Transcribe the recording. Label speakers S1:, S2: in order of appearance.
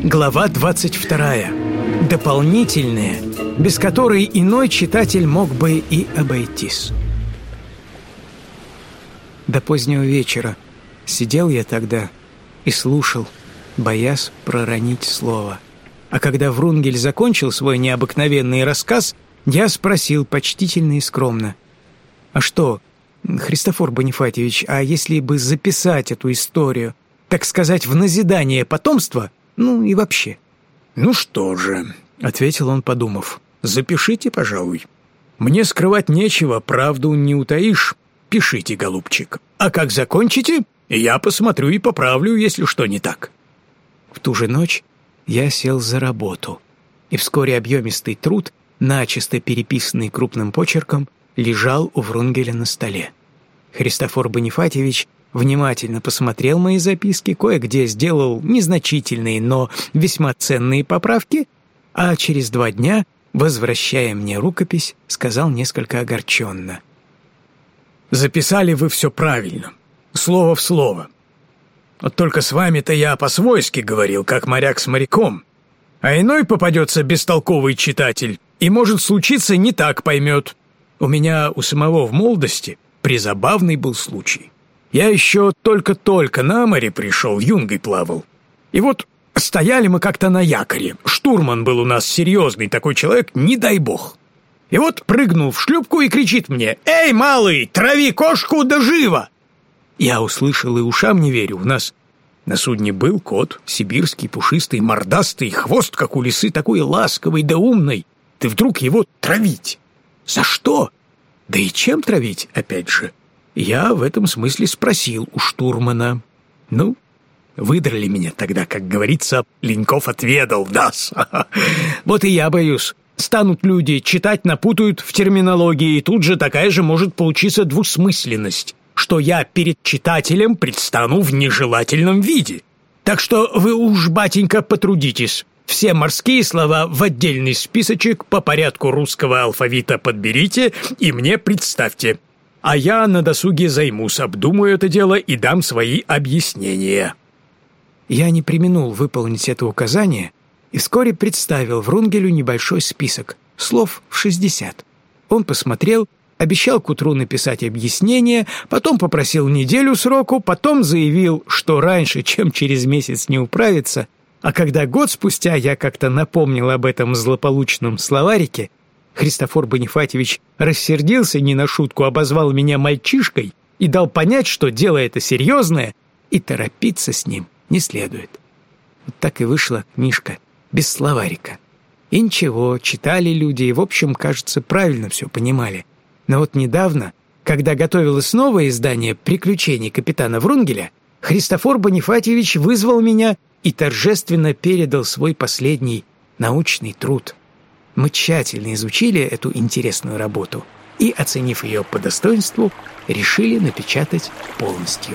S1: Глава 22. Дополнительные, без которой иной читатель мог бы и обойтись. До позднего вечера сидел я тогда и слушал, боясь проронить слово. А когда Врунгель закончил свой необыкновенный рассказ, я спросил почтительно и скромно: «А что, Христофор Бонифатьевич, а если бы записать эту историю, так сказать, в назидание потомства, ну и вообще?»
S2: «Ну что же», — ответил он, подумав, — «запишите, пожалуй. Мне скрывать нечего, правду не утаишь. Пишите, голубчик. А как закончите, я посмотрю и поправлю, если что не так».
S1: В ту же ночь я сел за работу, и вскоре объемистый труд, начисто переписанный крупным почерком, лежал у Врунгеля на столе. Христофор Бонифатьевич внимательно посмотрел мои записки, кое-где сделал незначительные, но весьма ценные поправки, а через 2 дня, возвращая мне рукопись, сказал несколько огорченно:
S2: «Записали вы все правильно, слово в слово. Вот только с вами-то я по-свойски говорил, как моряк с моряком, а иной попадется бестолковый читатель и, может случиться, не так поймет. У меня у самого в молодости призабавный был случай. Я еще только-только на море пришел, юнгой плавал. И вот стояли мы как-то на якоре. Штурман был у нас серьезный такой человек, не дай бог. И вот прыгнул в шлюпку и кричит мне: «Эй, малый, трави кошку да живо!» Я услышал и ушам не верю. У нас на судне был кот, сибирский, пушистый, мордастый, хвост, как у лисы, такой ласковый да умный. Ты вдруг его травить? За что? Да и чем травить, опять же? Я в этом смысле спросил у штурмана. Ну, выдрали меня тогда, как говорится, Леньков отведал, да-с. Вот и я боюсь. Станут люди читать, напутают в терминологии, и тут же такая же может получиться двусмысленность, что я перед читателем предстану в нежелательном виде. Так что вы уж, батенька, потрудитесь. Все морские слова в отдельный списочек по порядку русского алфавита подберите и мне представьте. А я на досуге займусь, обдумаю это дело и дам свои объяснения».
S1: Я не преминул выполнить это указание и вскоре представил Врунгелю небольшой список, слов в 60. Он посмотрел, обещал к утру написать объяснение, потом попросил неделю сроку, потом заявил, что раньше, чем через месяц не управится, а когда год спустя я как-то напомнил об этом злополучном словарике, Христофор Бонифатьевич рассердился не на шутку, обозвал меня мальчишкой и дал понять, что дело это серьезное, и торопиться с ним не следует. Вот так и вышла книжка без словарика. И ничего, читали люди, и, в общем, кажется, правильно все понимали. Но вот недавно, когда готовилось новое издание «Приключений капитана Врунгеля», Христофор Бонифатьевич вызвал меня и торжественно передал свой последний научный труд. Мы тщательно изучили эту интересную работу и, оценив ее по достоинству, решили напечатать полностью.